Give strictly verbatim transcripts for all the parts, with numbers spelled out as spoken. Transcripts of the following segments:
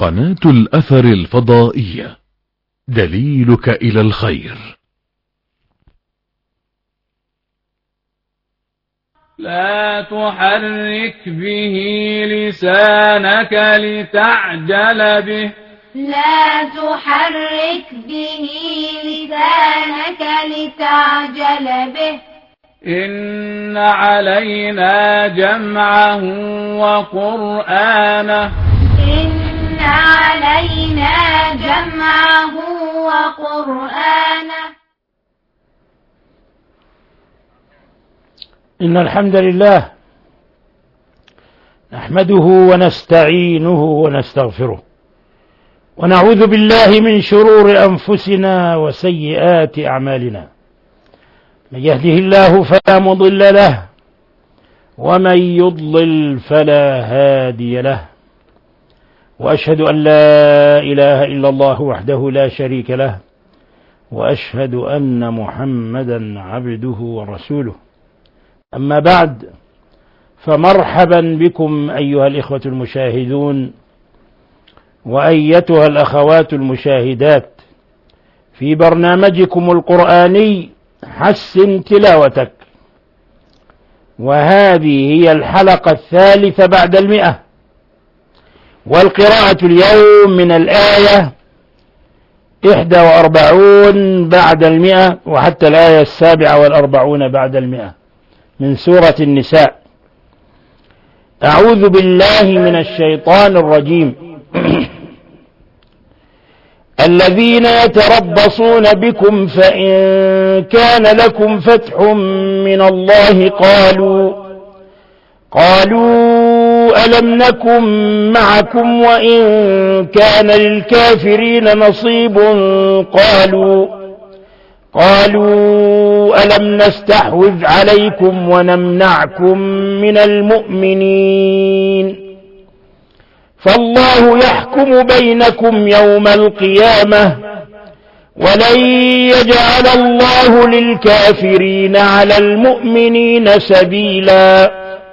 قناة الأثر الفضائية، دليلك إلى الخير. لا تحرك به لسانك لتعجل به لا تحرك به لسانك لتعجل به إن علينا جمعه وقرآنه إن علينا جمعه وقرآنه إن الحمد لله نحمده ونستعينه ونستغفره ونعوذ بالله من شرور أنفسنا وسيئات أعمالنا. من يهده الله فلا مضل له ومن يضلل فلا هادي له، وأشهد أن لا إله إلا الله وحده لا شريك له، وأشهد أن محمدا عبده ورسوله. أما بعد، فمرحبا بكم أيها الإخوة المشاهدون وأيتها الأخوات المشاهدات في برنامجكم القرآني حسن تلاوتك، وهذه هي الحلقة الثالثة بعد المئة، والقراءة اليوم من الآية إحدى وأربعون بعد المئة وحتى الآية السابعة والأربعون بعد المئة من سورة النساء. أعوذ بالله من الشيطان الرجيم. الذين يتربصون بكم فإن كان لكم فتح من الله قالوا قالوا ألم نكن معكم وإن كان للكافرين نصيب قالوا قالوا ألم نستحوذ عليكم ونمنعكم من المؤمنين فالله يحكم بينكم يوم القيامة ولن يجعل الله للكافرين على المؤمنين سبيلا.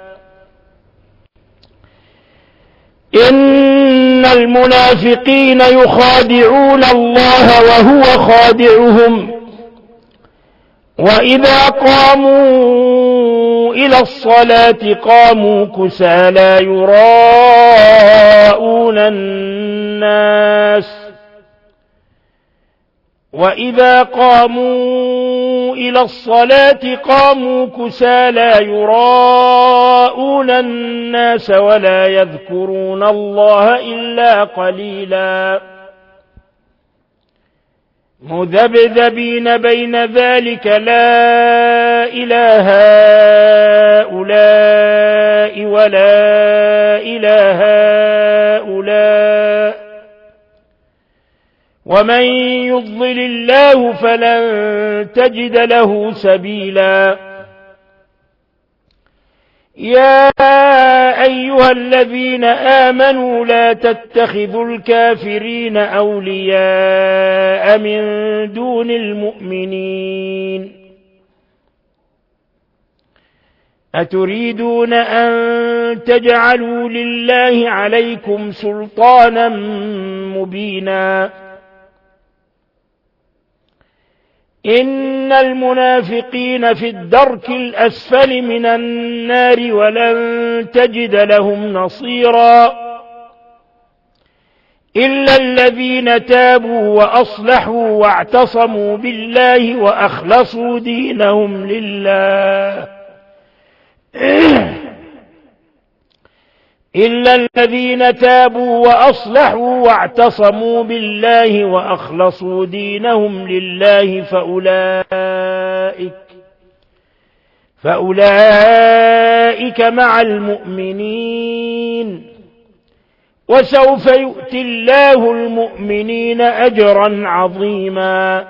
إن المنافقين يخادعون الله وهو خادعهم وإذا قاموا إلى الصلاة قاموا كسالى يراءون الناس وإذا قاموا إلى الصلاة قاموا كسالى يراءون الناس ولا يذكرون الله إلا قليلا مذبذبين بين ذلك لا إله هؤلاء ولا إله هؤلاء ومن يضلل الله فلن تجد له سبيلا. يا أيها الذين آمنوا لا تتخذوا الكافرين أولياء من دون المؤمنين أتريدون أن تجعلوا لله عليكم سلطانا مبينا إن المنافقين في الدرك الأسفل من النار ولن تجد لهم نصيرا إلا الذين تابوا وأصلحوا واعتصموا بالله وأخلصوا دينهم لله إلا الذين تابوا وأصلحوا واعتصموا بالله وأخلصوا دينهم لله فأولئك فأولئك مع المؤمنين وسوف يؤتي الله المؤمنين أجرا عظيما.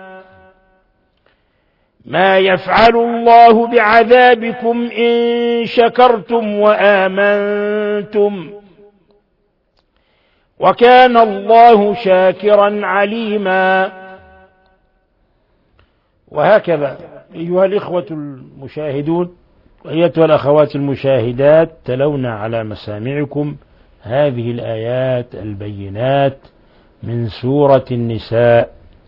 ما يفعل الله بعذابكم إن شكرتم وآمنتم وكان الله شاكرا عليما. وهكذا أيها الإخوة المشاهدون وأيتها الأخوات المشاهدات تلونا على مسامعكم هذه الآيات البينات من سورة النساء.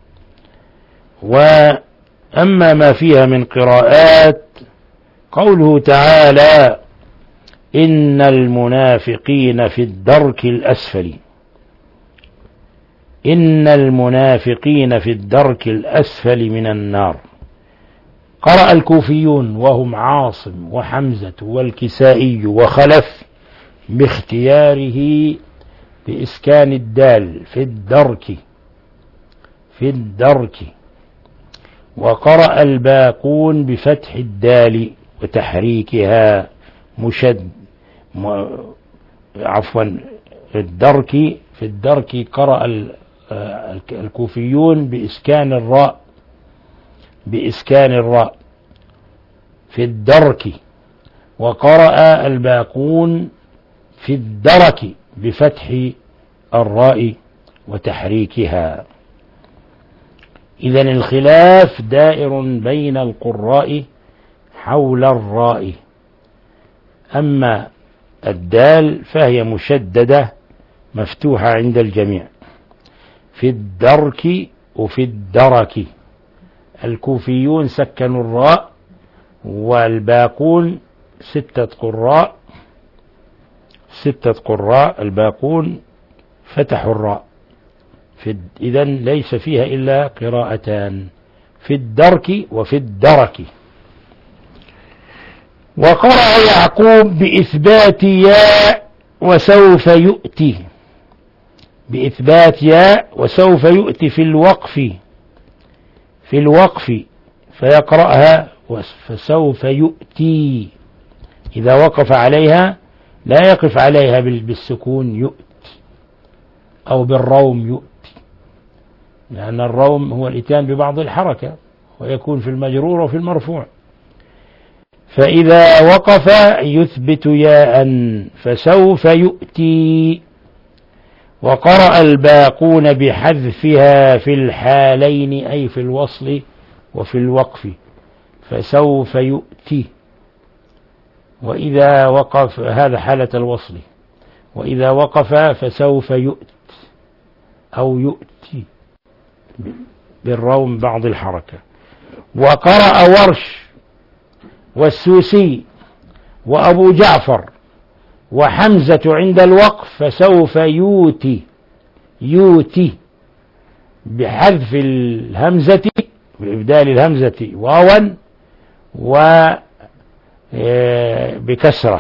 وأما ما فيها من قراءات قوله تعالى إن المنافقين في الدرك الأسفل، إن المنافقين في الدرك الأسفل من النار. قرأ الكوفيون وهم عاصم وحمزة والكسائي وخلف باختياره بإسكان الدال في الدرك، في الدرك. وقرأ الباقون بفتح الدال وتحريكها مشد م... عفوا الدرك، في الدرك قرأ الكوفيون بإسكان الراء، بإسكان الراء في الدرك. وقرأ الباقون في الدرك بفتح الراء وتحريكها. إذن الخلاف دائر بين القراء حول الراء. أما الدال فهي مشددة مفتوحة عند الجميع في الدرك وفي الدرك. الكوفيون سكنوا الراء، والباقون ستة قراء ستة قراء الباقون فتحوا الراء. إذن ليس فيها إلا قراءتان في الدرك وفي الدرك. وقرأ يعقوب بإثبات ياء وسوف يؤتي، بإثبات ياء وسوف يؤتي في الوقف، في الوقف فيقرأها فسوف يؤتي. إذا وقف عليها لا يقف عليها بالسكون يؤت أو بالروم يؤتي، لأن الروم هو الإتيان ببعض الحركة ويكون في المجرور وفي المرفوع. فإذا وقف يثبت ياء فسوف يؤتي. وقرأ الباقون بحذفها في الحالين أي في الوصل وفي الوقف فسوف يؤتي. وإذا وقف هذا حالة الوصل، وإذا وقف فسوف يؤت أو يؤتي بالروم بعض الحركة. وقرأ ورش والسوسي وأبو جعفر وحمزة عند الوقف فسوف يوتي، يوتي بحذف الهمزة بإبدال الهمزة واوا وبكسرة.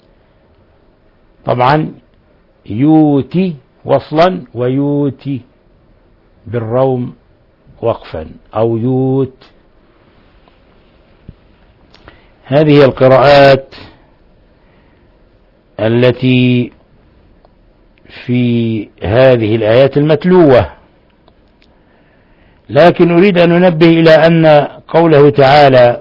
طبعا يوتي وصلا ويوتي بالروم وقفا أو يوت. هذه القراءات التي في هذه الآيات المتلوة. لكن أريد أن ننبه إلى أن قوله تعالى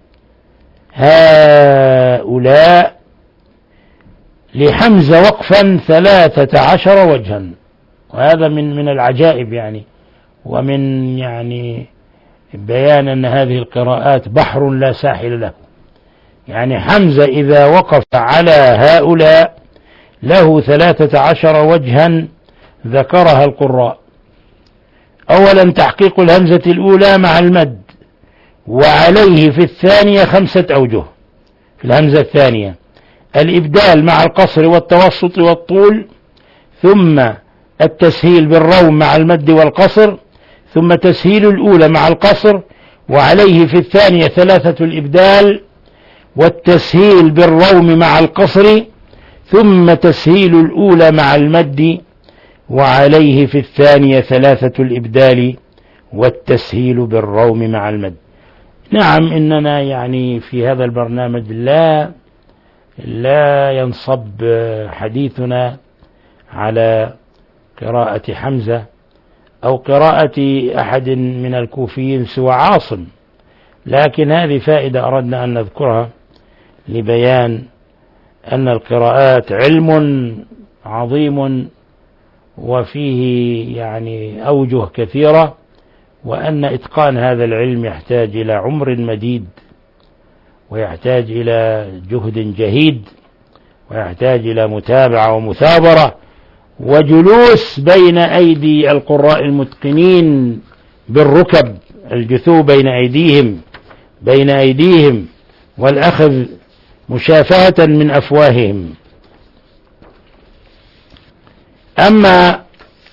هؤلاء لحمزة وقفا ثلاثة عشر وجها، وهذا من من العجائب يعني، ومن يعني بيان أن هذه القراءات بحر لا ساحل له. يعني حمزة إذا وقف على هؤلاء له ثلاثة عشر وجها ذكرها القراء. أولا تحقيق الهمزة الأولى مع المد، وعليه في الثانية خمسة أوجه. في الهمزة الثانية الإبدال مع القصر والتوسط والطول، ثم التسهيل بالروم مع المد والقصر، ثم تسهيل الأولى مع القصر، وعليه في الثانية ثلاثة الإبدال والتسهيل بالروم مع القصر، ثم تسهيل الأولى مع المد، وعليه في الثانية ثلاثة الإبدال والتسهيل بالروم مع المد. نعم إننا يعني في هذا البرنامج لا لا ينصب حديثنا على قراءة حمزة أو قراءة أحد من الكوفيين سوى عاصم، لكن هذه فائدة أردنا أن نذكرها لبيان أن القراءات علم عظيم وفيه يعني أوجه كثيرة، وأن إتقان هذا العلم يحتاج إلى عمر مديد ويحتاج إلى جهد جهيد ويحتاج إلى متابعة ومثابرة وجلوس بين أيدي القراء المتقنين بالركب، الجثو بين أيديهم بين أيديهم والأخذ مشافهة من أفواههم. أما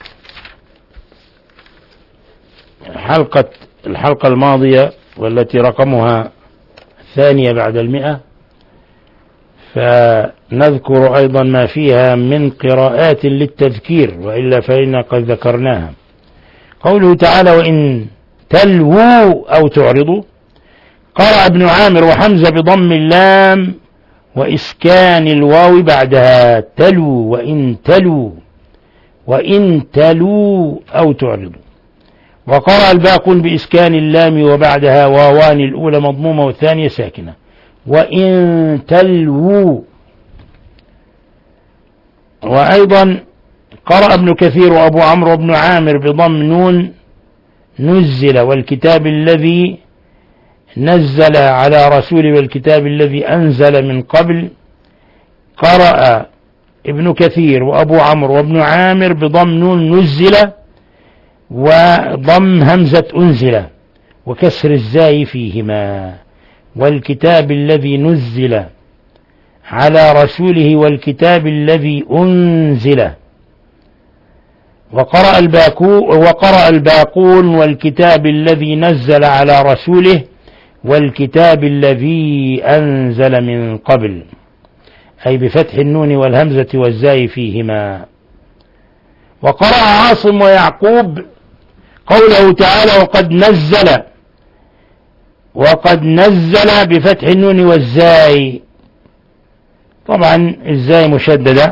حلقة الحلقة الماضية والتي رقمها الثانية بعد المئة، فنذكر أيضا ما فيها من قراءات للتذكير، وإلا فإنا قد ذكرناها. قوله تعالى: وإن تلووا أو تعرضوا. قرأ ابن عامر وحمزة بضم اللام وإسكان الواو بعدها، تلو وإن تلو وإن تلو أو تعرضوا. وقرأ الباقون بإسكان اللام وبعدها واوان، الأولى مضمومة والثانية ساكنة، وإن تلو. وأيضا قرأ ابن كثير وأبو عمرو وابن عامر بضم نون نزل والكتاب الذي نزل على رسوله والكتاب الذي أنزل من قبل. قرأ ابن كثير وأبو عمرو وابن عامر بضم نون نزل وضم همزة أنزل وكسر الزاي فيهما، والكتاب الذي نزل على رسوله والكتاب الذي أنزل. وقرأ الباقون وقرأ الباقون والكتاب الذي نزل على رسوله والكتاب الذي أنزل من قبل، أي بفتح النون والهمزة والزاي فيهما. وقرأ عاصم ويعقوب قوله تعالى: وقد نزل وقد نزل بفتح النون والزاي. طبعا الزاي مشددة،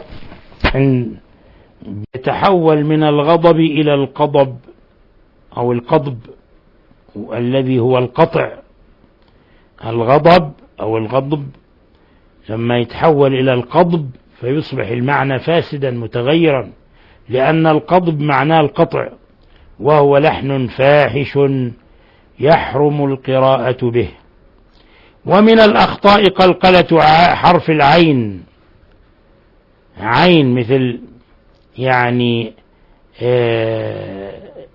يتحول من الغضب إلى القضب أو القضب الذي هو القطع. الغضب أو الغضب لما يتحول إلى القضب فيصبح المعنى فاسدا متغيرا، لأن القضب معناه القطع، وهو لحن فاحش يحرم القراءة به. ومن الأخطاء قلقلة حرف العين، عين مثل يعني آه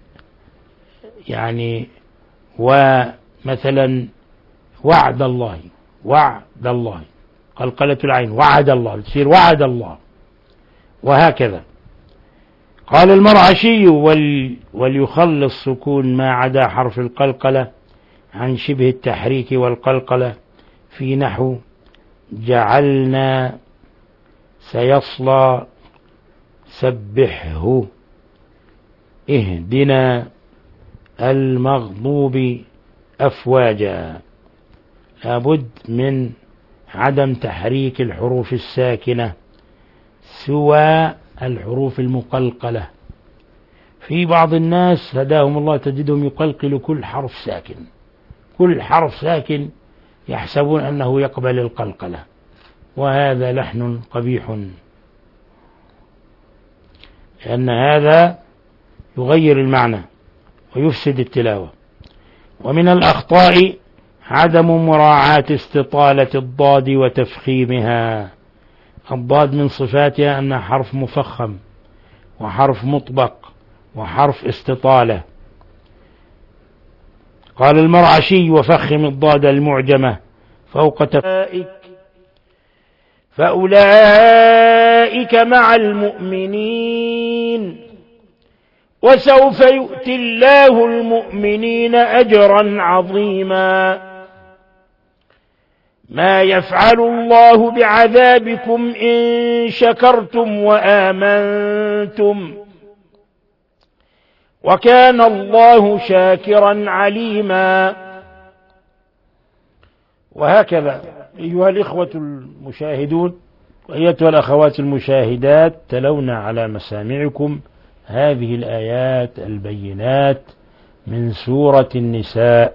يعني ومثلا وعد الله، وعد الله، قلقلة العين وعد الله تصير وعد الله، وهكذا. قال المرعشي: وليخلص سكون ما عدا حرف القلقلة عن شبه التحريك والقلقلة في نحو جعلنا سيصلى سبحه اهدنا المغضوب أفواجا. لابد من عدم تحريك الحروف الساكنة سوى الحروف المقلقلة. في بعض الناس هداهم الله تجدهم يقلقل كل حرف ساكن، كل حرف ساكن يحسبون أنه يقبل القلقلة، وهذا لحن قبيح، لأن هذا يغير المعنى ويفسد التلاوة. ومن الأخطاء عدم مراعاة استطالة الضاد وتفخيمها. الضاد من صفاتها أنها حرف مفخم وحرف مطبق وحرف استطالة. قال المرعشي: وفخم الضاد المعجمة فوق تفائك فأولئك مع المؤمنين وسوف يؤتي الله المؤمنين أجرا عظيما. ما يفعل الله بعذابكم إن شكرتم وآمنتم وكان الله شاكرا عليما. وهكذا أيها الإخوة المشاهدون وأيتها الأخوات المشاهدات، تلونا على مسامعكم هذه الآيات البينات من سورة النساء.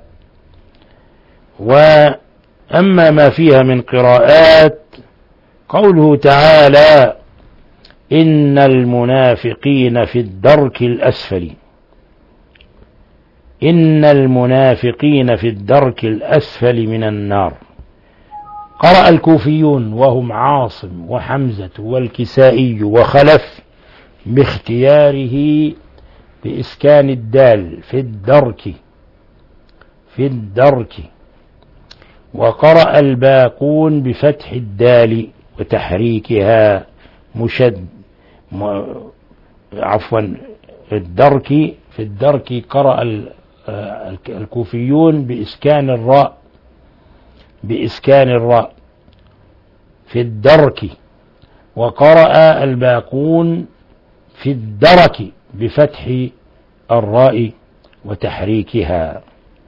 وأما ما فيها من قراءات، قوله تعالى: إن المنافقين في الدرك الأسفل. إن المنافقين في الدرك الأسفل من النار. قرأ الكوفيون وهم عاصم وحمزة والكسائي وخلف باختياره بإسكان الدال في الدرك في الدرك، وقرأ الباقون بفتح الدال وتحريكها مشد م... عفوا الدرك في الدرك قرأ الكوفيون بإسكان الراء بإسكان الراء في الدرك، وقرأ الباقون في الدرك بفتح الراء وتحريكها.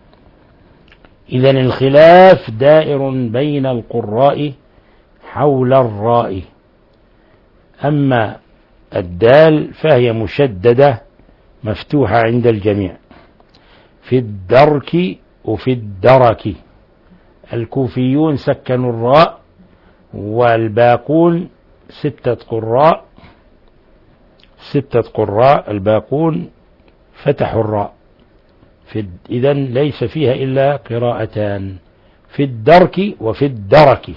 إذن الخلاف دائر بين القراء حول الراء. أما الدال فهي مشددة مفتوحة عند الجميع في الدرك وفي الدرك. الكوفيون سكنوا الراء، والباقون ستة قراء ستة قراء الباقون فتحوا الراء. إذن ليس فيها إلا قراءتان في الدرك وفي الدرك.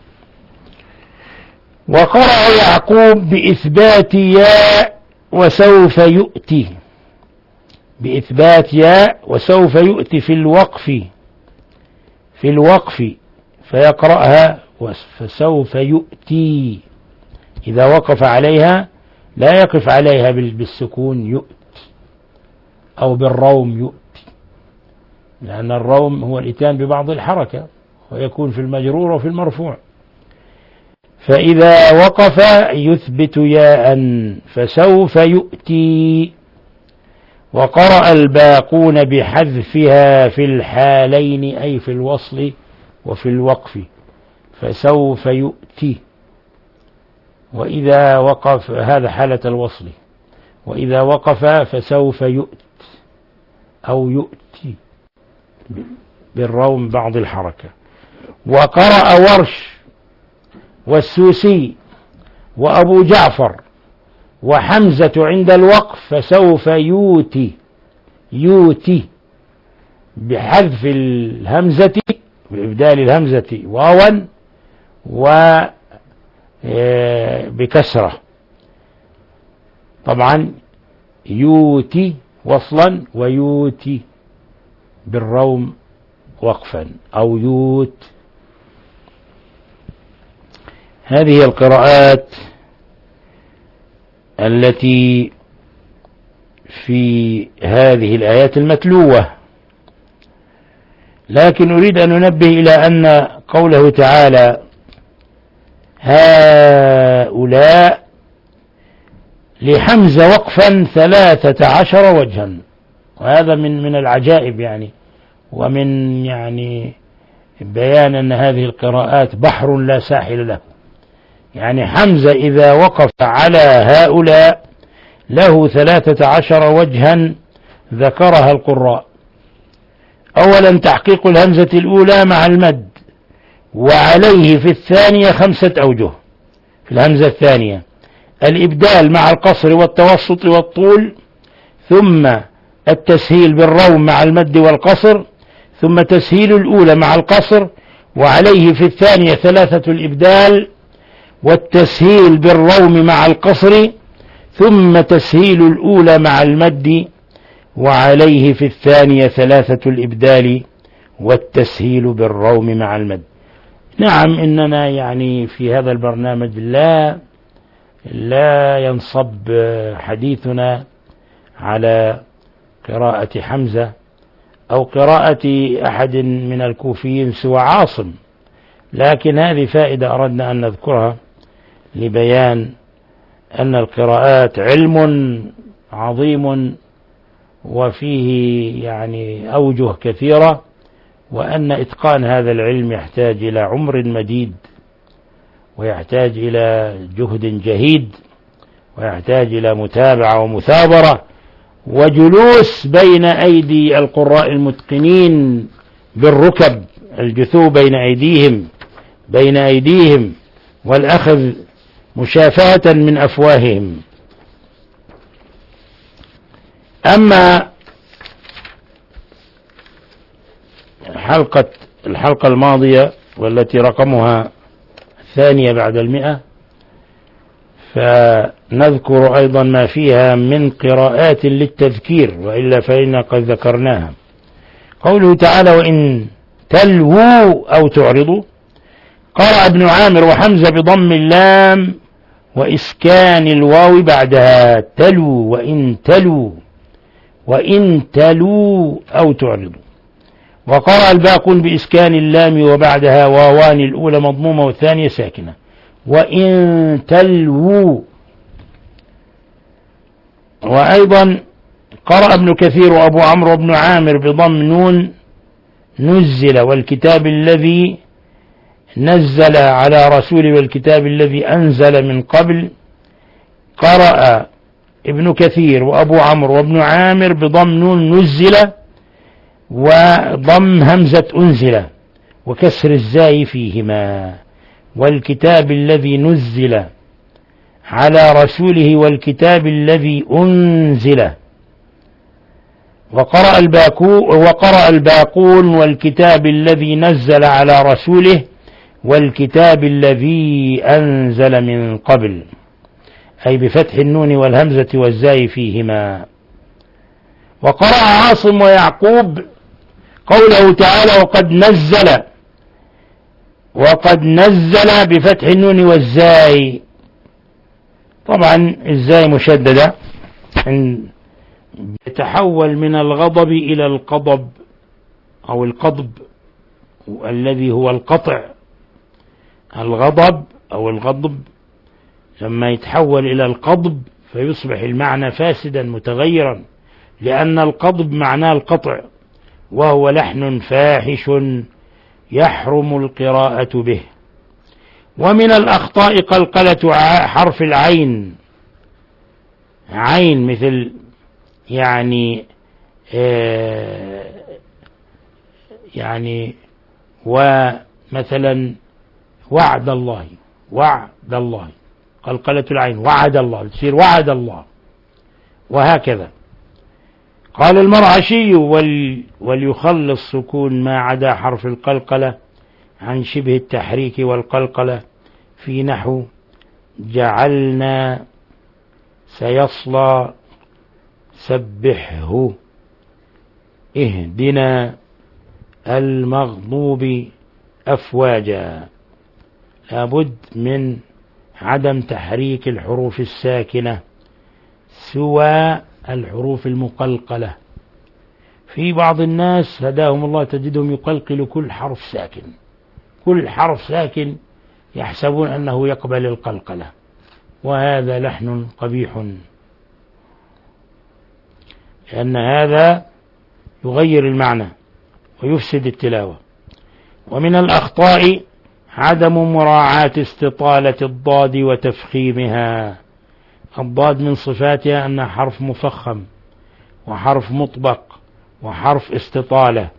وقرأ يعقوب بإثبات ياء وسوف يؤتي بإثبات ياء وسوف يؤتي في الوقف في الوقف فيقرأها فسوف يؤتي. إذا وقف عليها لا يقف عليها بالسكون يؤت أو بالروم يؤتي، لأن الروم هو الإتيان ببعض الحركة ويكون في المجرور وفي المرفوع. فإذا وقف يثبت ياء فسوف يؤتي. وقرأ الباقون بحذفها في الحالين أي في الوصل وفي الوقف فسوف يؤتي. وإذا وقف هذا حالة الوصل، وإذا وقف فسوف يؤت أو يؤتي بالروم بعض الحركة. وقرأ ورش والسوسي وأبو جعفر وحمزة عند الوقف فسوف يؤتي يؤتي بحذف الهمزة بإبدال الهمزة واوا وبكسرة. طبعا يؤتي وصلا ويؤتي بالروم وقفا أو يوت. هذه القراءات التي في هذه الآيات المتلوة. لكن أريد أن ننبه إلى أن قوله تعالى هؤلاء لحمزة وقفا ثلاثة عشر وجها، وهذا من من العجائب يعني، ومن يعني بيان أن هذه القراءات بحر لا ساحل له. يعني حمزة إذا وقف على هؤلاء له ثلاثة عشر وجها ذكرها القراء. أولا تحقيق الهمزة الأولى مع المد، وعليه في الثانية خمسة أوجه. في الهمزة الثانية الإبدال مع القصر والتوسط والطول، ثم التسهيل بالروم مع المد والقصر، ثم تسهيل الأولى مع القصر، وعليه في الثانية ثلاثة الإبدال والتسهيل بالروم مع القصر، ثم تسهيل الأولى مع المد، وعليه في الثانية ثلاثة الإبدال والتسهيل بالروم مع المد. نعم إننا يعني في هذا البرنامج لا لا ينصب حديثنا على قراءة حمزة أو قراءة أحد من الكوفيين سوى عاصم، لكن هذه فائدة أردنا أن نذكرها لبيان أن القراءات علم عظيم وفيه يعني أوجه كثيرة، وأن إتقان هذا العلم يحتاج إلى عمر مديد، ويحتاج إلى جهد جهيد، ويحتاج إلى متابعة ومثابرة وجلوس بين أيدي القراء المتقنين بالركب، الجثو بين أيديهم بين أيديهم والأخذ مشافهة من أفواههم. أما حلقة الحلقة الماضية والتي رقمها الثانية بعد المئة، فنذكر أيضا ما فيها من قراءات للتذكير، وإلا فإنا قد ذكرناها. قوله تعالى: وإن تلووا أو تعرضوا. قرأ ابن عامر وحمزة بضم اللام وإسكان الواو بعدها، تلو وإن تلو، وإن تلو أو تعرضوا. وقرأ الباقون بإسكان اللام وبعدها واوان، الأولى مضمومة والثانية ساكنة، وإن تلو. وأيضا قرأ ابن كثير وأبو عمرو وابن عامر بضم نون نزل، والكتاب الذي نزل على رسوله والكتاب الذي أنزل من قبل. قرأ ابن كثير وأبو عمرو وابن عامر بضم نون نزل وضم همزة أنزل وكسر الزاي فيهما، والكتاب الذي نزل على رسوله والكتاب الذي أنزل. وقرأ وقرأ الباقون والكتاب الذي نزل على رسوله والكتاب الذي أنزل من قبل، أي بفتح النون والهمزة والزاي فيهما. وقرأ عاصم ويعقوب قوله تعالى: وقد نزل، وقد نزل بفتح النون والزاي. طبعا الزاي مشددة، يتحول من الغضب إلى القضب أو القضب الذي هو القطع. الغضب أو الغضب لما يتحول إلى القضب فيصبح المعنى فاسدا متغيرا، لأن القضب معناه القطع، وهو لحن فاحش يحرم القراءة به. ومن الأخطاء قلقلة حرف العين، عين مثل يعني آه يعني ومثلا وعد الله، وعد الله، قلقلة العين وعد الله تصير وعد الله، وهكذا. قال المرعشي: وليخلص سكون ما عدا حرف القلقلة عن شبه التحريك والقلقلة في نحو جعلنا سيصلى سبحه اهدنا المغضوب أفواجا. لابد من عدم تحريك الحروف الساكنة سوى الحروف المقلقلة. في بعض الناس هداهم الله تجدهم يقلقل كل حرف ساكن، كل حرف ساكن يحسبون أنه يقبل القلقلة، وهذا لحن قبيح، لأن هذا يغير المعنى ويفسد التلاوة. ومن الأخطاء عدم مراعاة استطالة الضاد وتفخيمها. الضاد من صفاتها أنها حرف مفخم وحرف مطبق وحرف استطالة.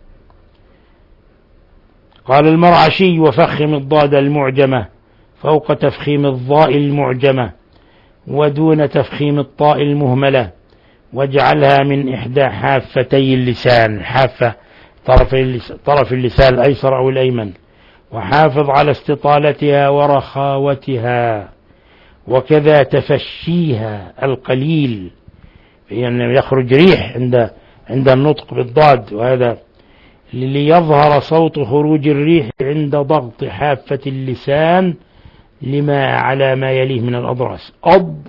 قال المرعشي: وفخم الضاد المعجمة فوق تفخيم الضاء المعجمة ودون تفخيم الطاء المهملة، واجعلها من إحدى حافتي اللسان، حافة طرف اللسان الأيسر أو الأيمن، وحافظ على استطالتها ورخاوتها، وكذا تفشيها القليل، يعني يخرج ريح عند عند النطق بالضاد، وهذا ليظهر صوت خروج الريح عند ضغط حافة اللسان لما على ما يليه من الأضراس، أض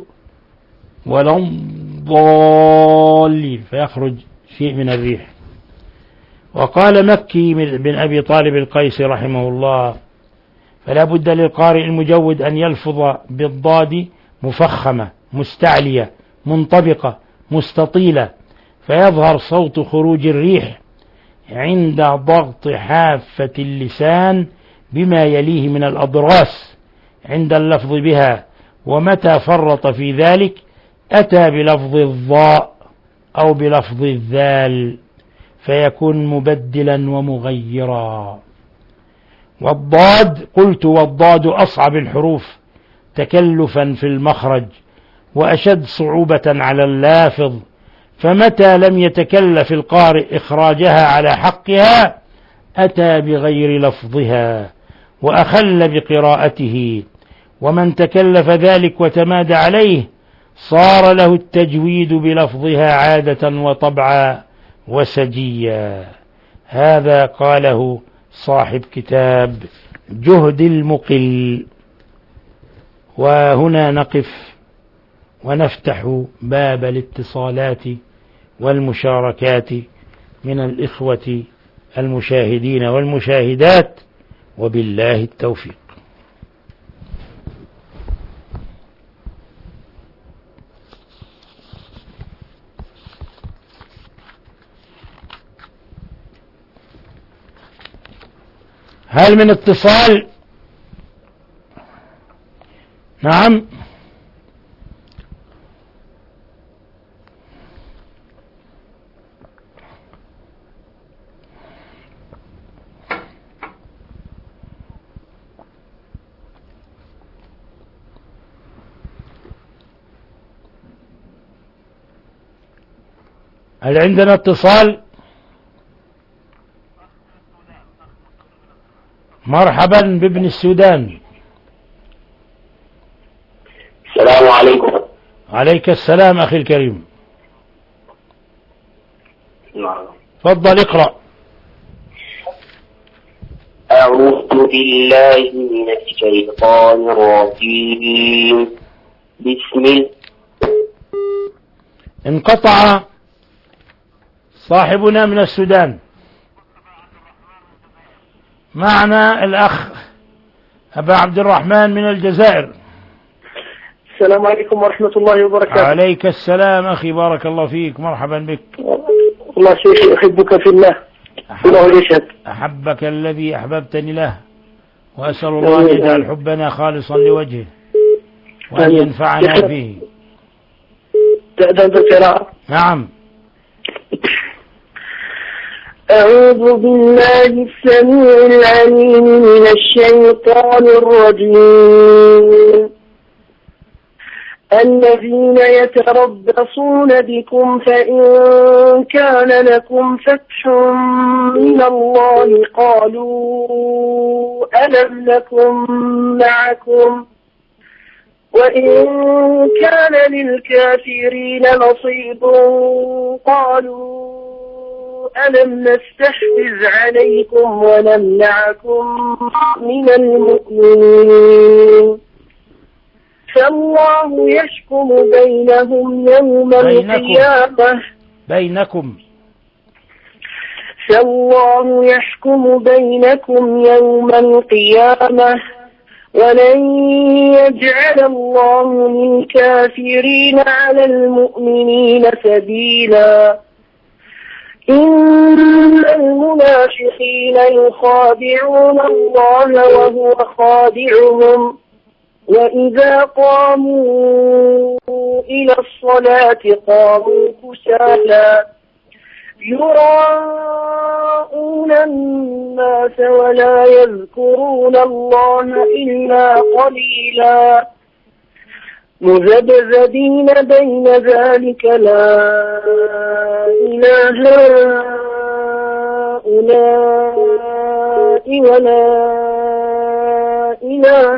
ولنضالين، فيخرج شيء من الريح. وقال مكي بن أبي طالب القيسي رحمه الله: فلا بد للقارئ المجود أن يلفظ بالضاد مفخمة مستعلية منطبقة مستطيلة، فيظهر صوت خروج الريح عند ضغط حافة اللسان بما يليه من الأضراس عند اللفظ بها، ومتى فرط في ذلك أتى بلفظ الضاء أو بلفظ الذال فيكون مبدلا ومغيرا. والضاد قلت والضاد أصعب الحروف تكلفا في المخرج وأشد صعوبة على اللافظ، فمتى لم يتكلف القارئ إخراجها على حقها أتى بغير لفظها وأخل بقراءته، ومن تكلف ذلك وتمادى عليه صار له التجويد بلفظها عادة وطبعا وسجيا. هذا قاله صاحب كتاب جهد المقل. وهنا نقف ونفتح باب الاتصالات والمشاركات من الإخوة المشاهدين والمشاهدات، وبالله التوفيق. هل من اتصال؟ نعم. هل عندنا اتصال؟ مرحبا بابن السودان. السلام عليكم. عليك السلام أخي الكريم. نعم. تفضل اقرأ. أعوذ بالله من الشيطان الرجيم. بسم الله. انقطع صاحبنا من السودان. معنا الأخ أبا عبد الرحمن من الجزائر. السلام عليكم ورحمة الله وبركاته. عليك السلام أخي، بارك الله فيك، مرحبا بك. الله شيخي أحبك في الله. الله يشهد. أحبك الذي أحببتني له، وأسأل الله أن يجعل حبنا خالصا لوجهه وأن ينفعنا فيه. تأذن بالقراءة؟ نعم. أعوذ بالله السميع العليم من الشيطان الرجيم. الذين يتربصون بكم فإن كان لكم فتح من الله قالوا ألم نكن معكم وإن كان للكافرين نصيب قالوا ألم نستحوذ عليكم ونمنعكم من المؤمنين فالله يحكم بينهم يوم القيامة بينكم فالله يحكم بينكم يوم القيامة ولن يجعل الله للكافرين على المؤمنين سبيلا إن المنافقين يخادعون الله وهو خادعهم وإذا قاموا إلى الصلاة قاموا كسالى يراءون الناس ولا يذكرون الله إلا قليلا مذبذبين بين ذلك لا إله هؤلاء ولا إله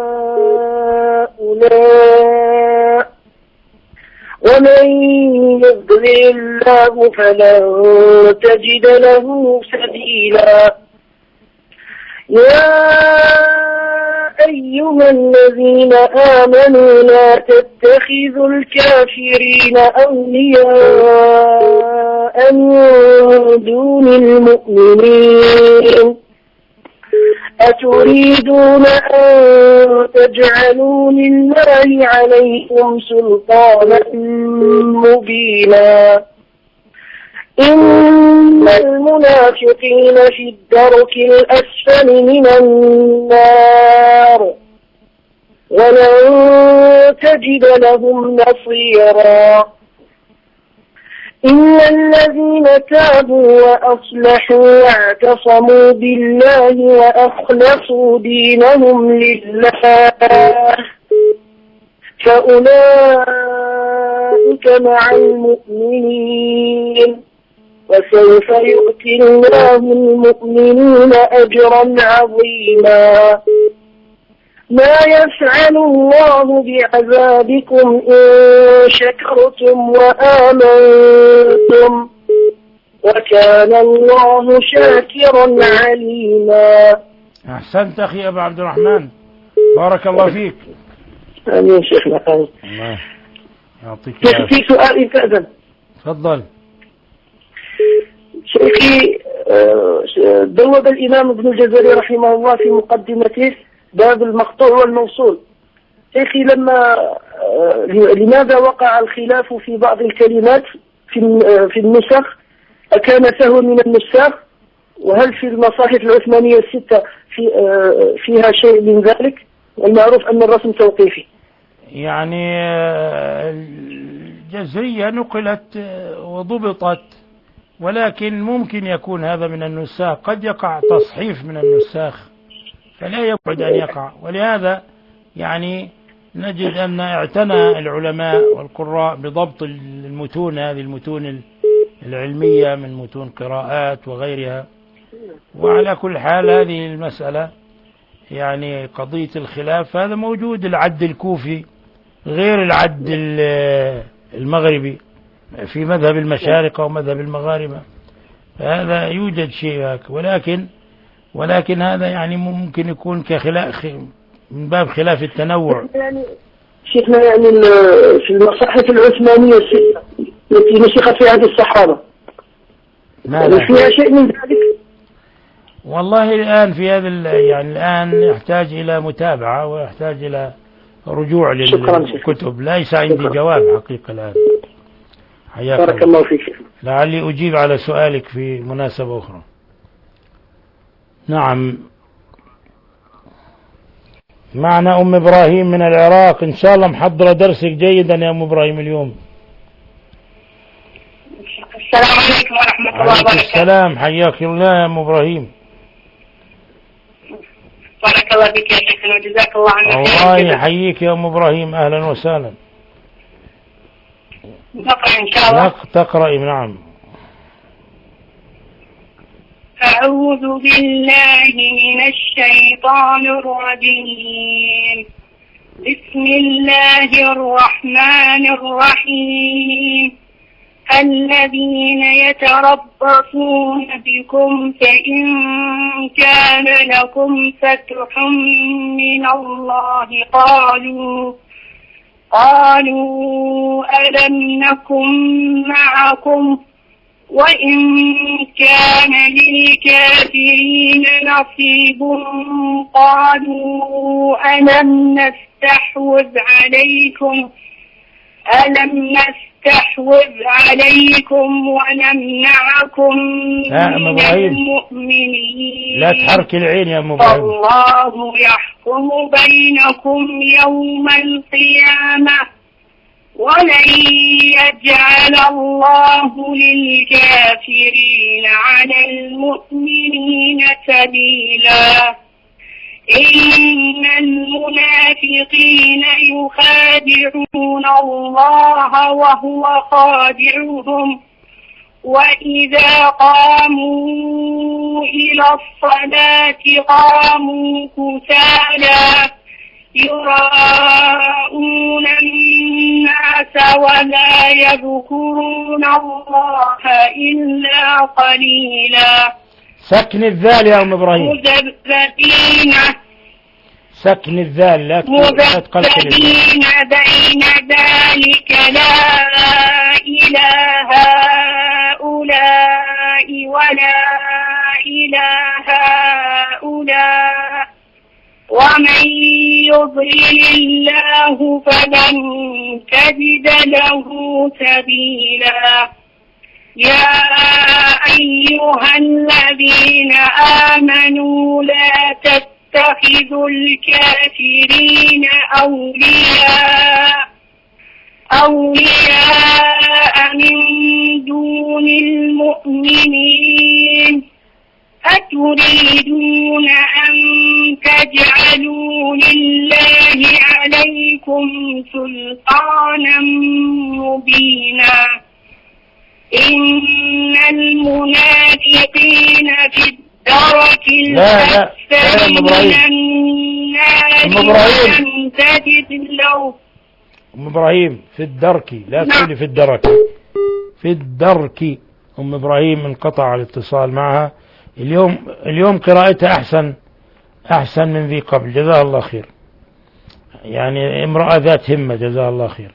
هؤلاء ومن يضلل الله فلن تجد له سبيلا يا أيها الذين آمنوا لا تتخذوا الكافرين أولياء من دون المؤمنين أتريدون أن تجعلوا لله عليكم سلطانا مبينا إن المنافقين في الدرك الأسفل من النار ولن تجد لهم نصيرا إلا الذين تابوا وأصلحوا واعتصموا بالله وأخلصوا دينهم لله فأولئك مع المؤمنين وسوف يؤتي الله المؤمنين أجرا عظيما. ما يفعل الله بعذابكم إن شكرتم وآمنتم وكان الله شاكرا عليما. أحسنت أخي أبا عبد الرحمن، بارك الله فيك. آمين شيخنا. آمين. الله يعطيك شيخ العافية. في سؤال فأذن. تفضل. شيخي، بوب الإمام ابن الجزري رحمه الله في مقدمته باب المقطوع والموصول. شيخي، لما لماذا وقع الخلاف في بعض الكلمات في في النسخ؟ أكان سهوا من النساخ؟ وهل في المصاحف العثمانية الستة في فيها شيء من ذلك؟ والمعروف أن الرسم توقيفي. يعني الجزرية نقلت وضبطت، ولكن ممكن يكون هذا من النساخ، قد يقع تصحيف من النساخ فلا يبعد أن يقع. ولهذا يعني نجد أن اعتنى العلماء والقراء بضبط المتون، هذه المتون العلمية من متون قراءات وغيرها. وعلى كل حال هذه المسألة يعني قضية الخلاف هذا موجود. العد الكوفي غير العد المغربي في مذهب المشارقة ومذهب المغاربة، فهذا يوجد شيء هيك، ولكن ولكن هذا يعني ممكن يكون كخلاف من باب خلاف التنوع. يعني شيخنا، يعني في المصاحف العثمانية الستة التي نسخت في عهد الصحابة يعني فيها شيء من ذلك؟ والله الآن في هذا يعني الآن يحتاج إلى متابعة ويحتاج إلى رجوع للكتب. ليس عندي جواب حقيقة الآن. حياك بارك الله فيك. لعلي أجيب على سؤالك في مناسبة أخرى. نعم، معنا أم إبراهيم من العراق، إن شاء الله محضرة درسك جيدا يا أم إبراهيم اليوم. السلام عليكم ورحمة الله وبركاته. السلام، حياك الله يا أم إبراهيم. بارك الله فيك يا شيخنا وجزاك الله عنك. الله يحييك يا أم إبراهيم، أهلا وسهلا. نقرأ إن شاء الله. تقرأي. نعم. أعوذ بالله من الشيطان الرجيم. بسم الله الرحمن الرحيم. الذين يتربصون بكم فإن كان لكم فتح من الله قالوا قالوا ألم نكن معكم وإن كان للكافرين نصيب قالوا ألم نستحوذ عليكم ألم نستحوذ عليكم ونمنعكم من المؤمنين. لا تحرك العين يا أم إبراهيم. الله يحكم بينكم يوم القيامة ولن يجعل الله للكافرين على المؤمنين سبيلا. إن المنافقين يخادعون الله وهو خادعهم وإذا قاموا إلى الصلاة قاموا كسالى يراءون الناس ولا يذكرون الله إلا قليلا. سكن الذال يا أم إبراهيم. مذبذبين سكن الذال لا مذبذبين بين ذلك لا إله هؤلاء ولا إله هؤلاء ومن يضلل الله فلن تجد له سبيلا. يا أيها الذين آمنوا لا تتخذوا الكافرين أولياء أولياء من دون المؤمنين أتريدون أن تجعلوا لله عليكم سلطانا مبينا. إن الم في الدرك لا لا الأسفل أم من إبراهيم أم النار إبراهيم ولم تجد له أم إبراهيم في الدرك، لا تقولي في الدرك، في الدرك. أم إبراهيم انقطع الاتصال معها اليوم. اليوم قراءتها أحسن أحسن من ذي قبل، جزاها الله خير، يعني امرأة ذات همة، جزاها الله خير.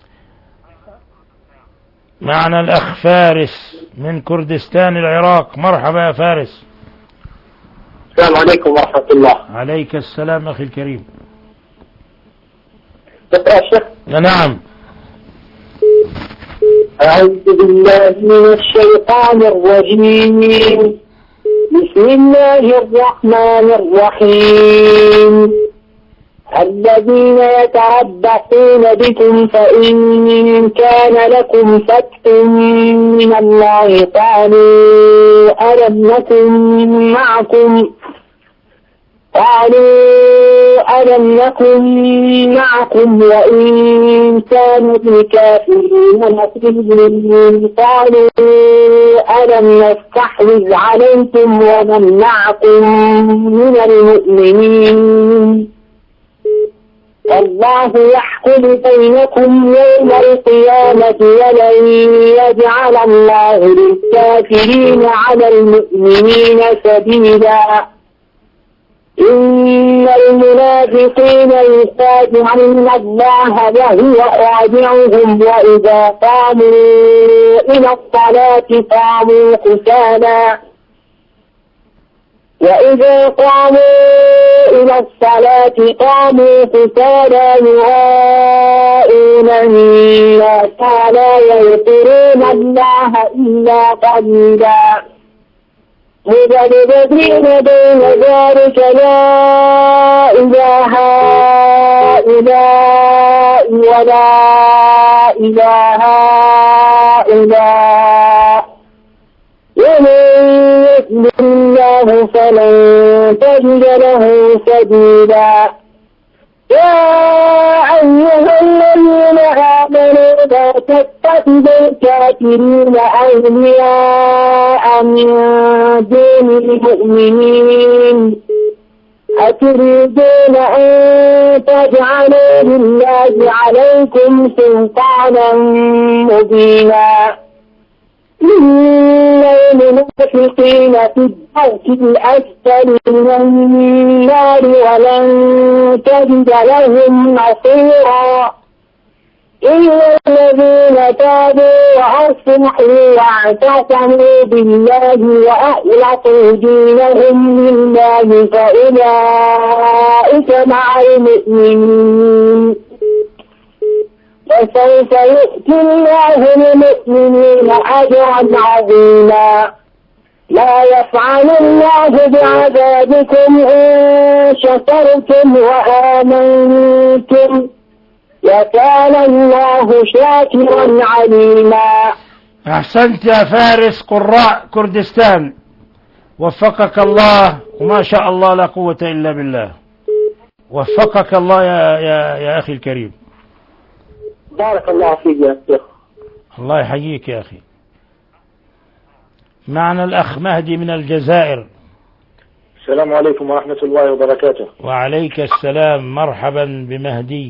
معنا الأخ فارس من كردستان العراق. مرحبا يا فارس. السلام عليكم ورحمة الله. عليك السلام أخي الكريم. تقرأ الشيخ؟ نعم. أعوذ بالله من الشيطان الرجيم. بسم الله الرحمن الرحيم. الذين يتربصون بكم فإن كان لكم فتح من الله قالوا ألم نكن معكم قالوا ألم نكن معكم وإن كانوا الكافرين نصيب قالوا ألم نستحوذ عليكم ونمنعكم من المؤمنين الله يحكم بينكم يوم القيامة ولن يجعل الله للكافرين على المؤمنين سبيلا إن المنافقين يخادعون الله وهو خادعهم وإذا قاموا إلى الصلاة قاموا كسالى وإذا قاموا إلى الصلاة قاموا كسالى يراءون الناس ولا يذكرون الله إلا قليلا مذبذبين بين ذلك لا إله هؤلاء ولا إله هؤلاء ومن يضلل الله فلن تجد له سبيلا يا أيها الذين آمنوا لا تتخذوا الكافرين أولياء من دون المؤمنين أتريدون أن تجعلوا لله عليكم سلطانا مبينا إن المنافقين في الدرك الأسفل من النار ولن تجد لهم نصيرا إلا الذين تابوا وأصلحوا واعتصموا بالله وأخلصوا دينهم لله فأولئك مع المؤمنين وسوف يؤتي الله المؤمنين أجرا عظيما لا يفعل الله بعذابكم إن شكرتم وآمنتم وكان الله شاكرا عليما. أحسنت يا فارس قراء كردستان، وفقك الله، وما شاء الله لا قوة إلا بالله. وفقك الله يا, يا, يا أخي الكريم. بارك الله فيك يا شيخ. الله يحييك يا أخي. معنا الأخ مهدي من الجزائر. السلام عليكم ورحمة الله وبركاته. وعليك السلام. مرحبا بمهدي.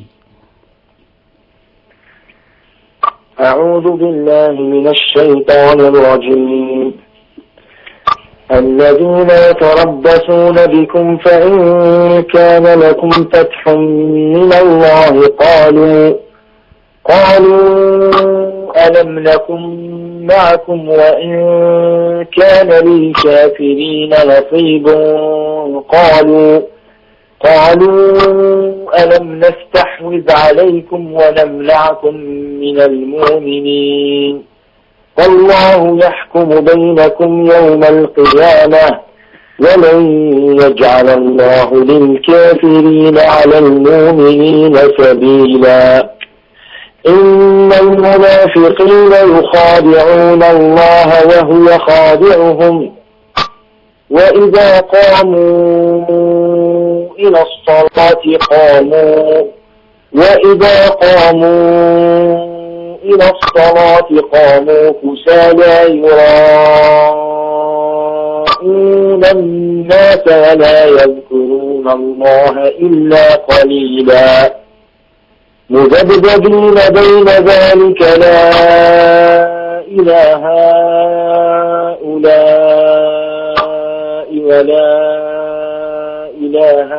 أعوذ بالله من الشيطان الرجيم. الذين يتربصون بكم فإن كان لكم فتح من الله قالوا قالوا ألم نكن معكم وإن كان للكافرين نصيب قالوا قالوا ألم نستحوذ عليكم ونمنعكم من المؤمنين والله يحكم بينكم يوم القيامة ولن يجعل الله للكافرين على المؤمنين سبيلا إن المنافقين يخادعون الله وهو خادعهم وإذا قاموا إلى الصلاة قاموا وإذا قاموا إلى الصلاة قاموا كسالى يراءون يخادعون الناس ولا يذكرون الله إلا قليلا مذبذبين بين ذلك لا إله هؤلاء ولا إله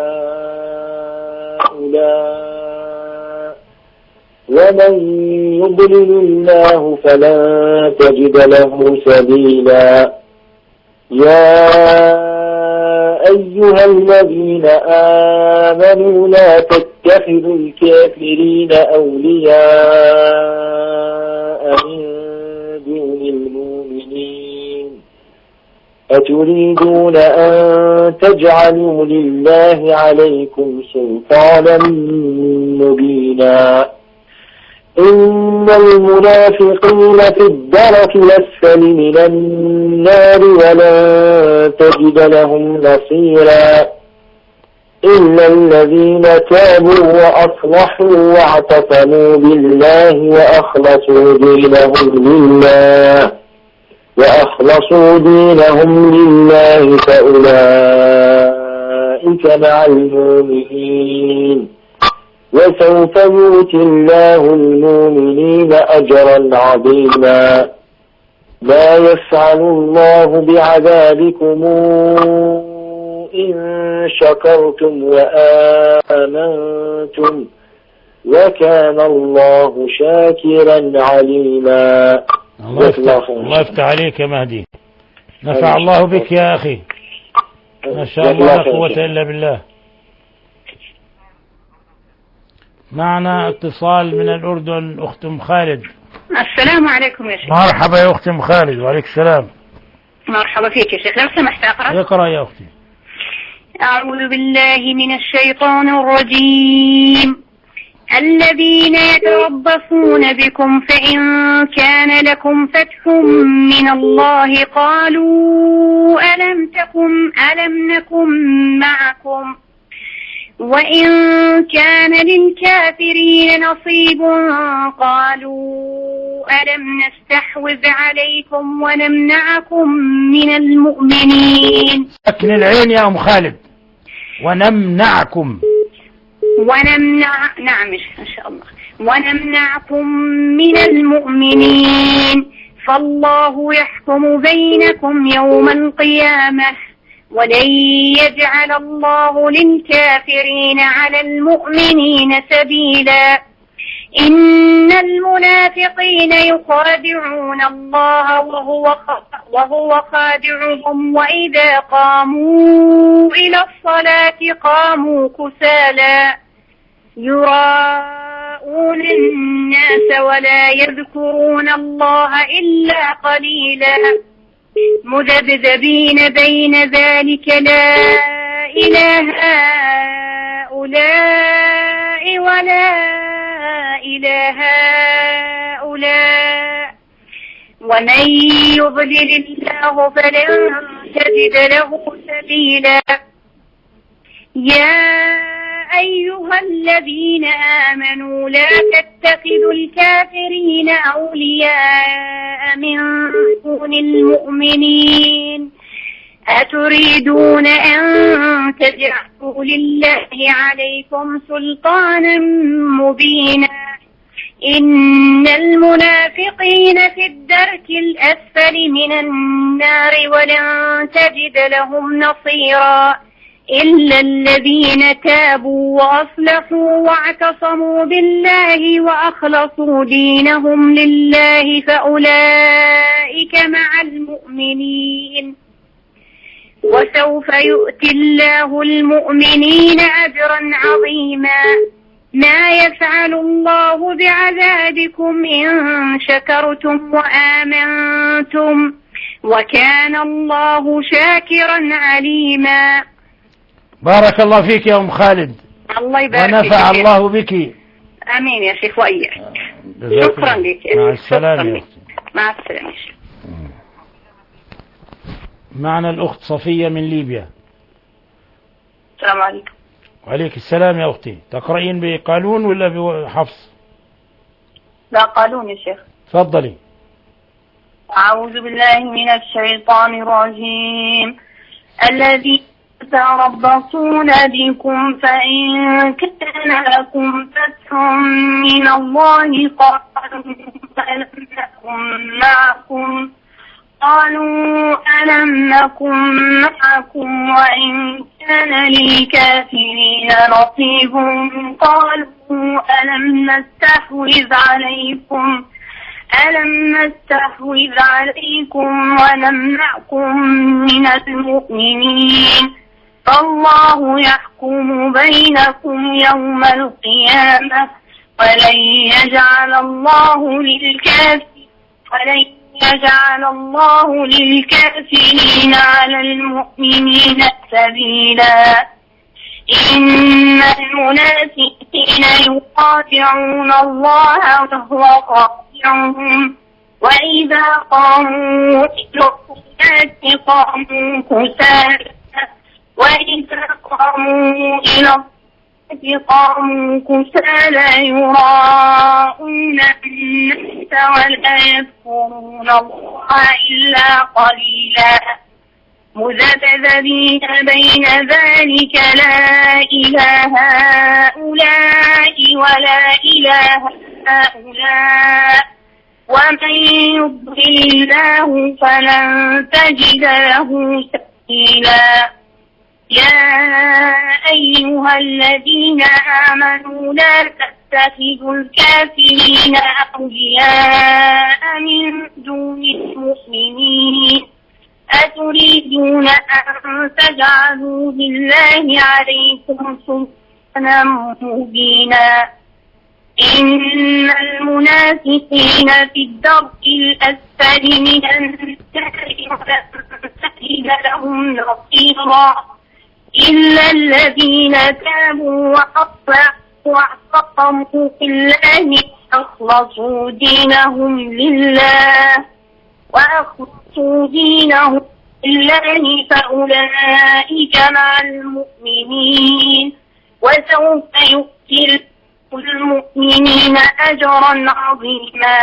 هؤلاء ومن يضلل الله فلن تجد له سبيلا يا أيها الذين آمنوا لا تتخذوا الكافرين أولياء من دون المؤمنين أتريدون أن تجعلوا لله عليكم سلطانا مبينا إن المنافقين في الدرك الأسفل من النار ولن تجد لهم نصيرا إلا الذين تابوا وأصلحوا واعتصموا بالله وأخلصوا دينهم لله وأخلصوا دينهم لله فأولئك مع المؤمنين وسوف يؤتي الله المؤمنين أجرا عظيما ما يفعل الله بعذابكم إن شكرتم وآمنتم وكان الله شاكرا عليما. الله يفتح, الله يفتح عليك يا مهدي. نفع الله بك يا أخي. ما شاء الله لا قوة إلا بالله. معنا اتصال من الأردن أخت أم خالد. السلام عليكم يا شيخ. مرحبا يا أخت أم خالد. وعليك السلام. مرحبا فيك يا شيخ. لو سمحت أقرأ. اقرأ يا أختي. أعوذ بالله من الشيطان الرجيم. الذين يتربصون بكم فإن كان لكم فتح من الله قالوا ألم تكن ألم نكن معكم وإن كان للكافرين نصيب قالوا ألم نستحوذ عليكم ونمنعكم من المؤمنين. سكن العين يا أم خالد. ونمنعكم ونمنع نعم إن شاء الله ونمنعكم من المؤمنين فالله يحكم بينكم يوم القيامة ولن يجعل الله للكافرين على المؤمنين سبيلا. إن المنافقين يخادعون الله وهو وهو خادعهم وإذا قاموا إلى الصلاة قاموا كسالى يراءون الناس ولا يذكرون الله إلا قليلا مذبذبين بين ذلك لا إله هؤلاء ولا إله هؤلاء ومن يضلل الله فلن تجد له سبيلا. يا أيها الذين آمنوا لا تتخذوا الكافرين أولياء من دون المؤمنين أتريدون أن تجعلوا لله عليكم سلطانا مبينا إن المنافقين في الدرك الأسفل من النار ولن تجد لهم نصيرا إلا الذين تابوا وأصلحوا واعتصموا بالله وأخلصوا دينهم لله فأولئك مع المؤمنين وسوف يؤتي الله المؤمنين أجرا عظيما. ما يفعل الله بعذابكم إن شكرتم وآمنتم وكان الله شاكرا عليما. بارك الله فيك يا أم خالد. الله يبارك ونفع فيك. الله بك. آمين يا شيخ وإياك. شكرا لك. مع السلامة. مع السلامة. معنا الأخت صفية من ليبيا. السلام عليكم. وعليك السلام يا أختي. تقرأين بقانون ولا بحفص؟ لا قانون يا شيخ. تفضلي. أعوذ بالله من الشيطان الرجيم. الذي يتربصون بكم فإن كان لكم فتح من الله قالوا ألم نكن معكم قالوا ألم نكن معكم وإن كان للكافرين نصيب قالوا ألم نستحوذ عليكم ألم نستحوذ عليكم ونمنعكم من المؤمنين فالله يحكم بينكم يوم القيامة ولن يجعل الله للكافرين ولن يجعل الله للكافرين على المؤمنين سبيلا إن المنافقين يخادعون الله وهو خادعهم وإذا قاموا إلى الصلاة قاموا كسالى وإذا قاموا إلى الصلاة قاموا كسالى يراءون الناس ولا يذكرون الله إلا قليلا مذبذبين بين ذلك لا إله هؤلاء ولا إله هؤلاء ومن يضلل الله فلن تجد له سبيلا يا أيها الذين آمنوا لا تتخذوا الكافرين أولياء من دون المؤمنين أتريدون أن تجعلوا لله عليكم سلطانا مبينا إن المنافقين في الدرك الأسفل من النار ولن تجد لهم نصيرا إلا الذين تابوا وأصلحوا واعتصموا بالله وأخلصوا دينهم لله وأخلصوا دينهم لله فأولئك مع المؤمنين وسوف يؤتي المؤمنين أجرا عظيما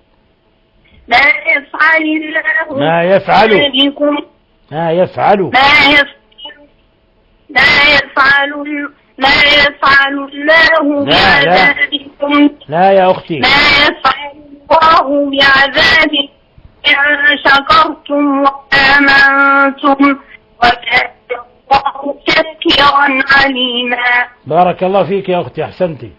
ما يفعل الله ما يفعل بكم ما يفعل ما يفعل ما يفعل ما يفعل الله لا بعذابكم لا يا أختي ما يفعل الله بعذابكم إن شكرتم وآمنتم وكان الله شاكرا عليما. بارك الله فيك يا أختي أحسنتي.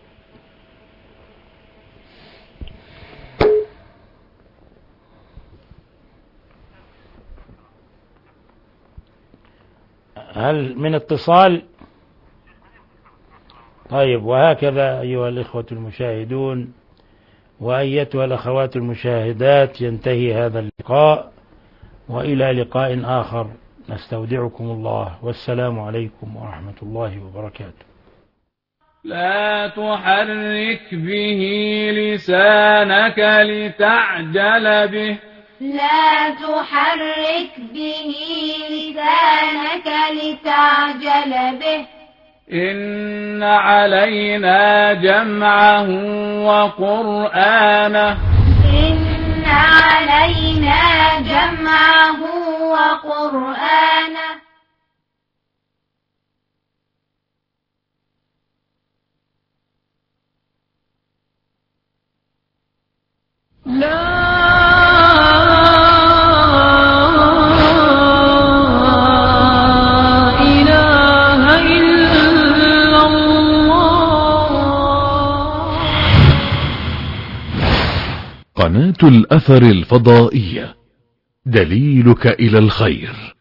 هل من اتصال؟ طيب وهكذا أيها الإخوة المشاهدون وأيتها الأخوات المشاهدات ينتهي هذا اللقاء وإلى لقاء آخر نستودعكم الله والسلام عليكم ورحمة الله وبركاته. لا تحرك به لسانك لتعجل به لا تحرك به لسانك لتعجل به إن علينا جمعه وقرآنه إن علينا جمعه وقرآنه لا قناة الأثر الفضائية دليلك إلى الخير.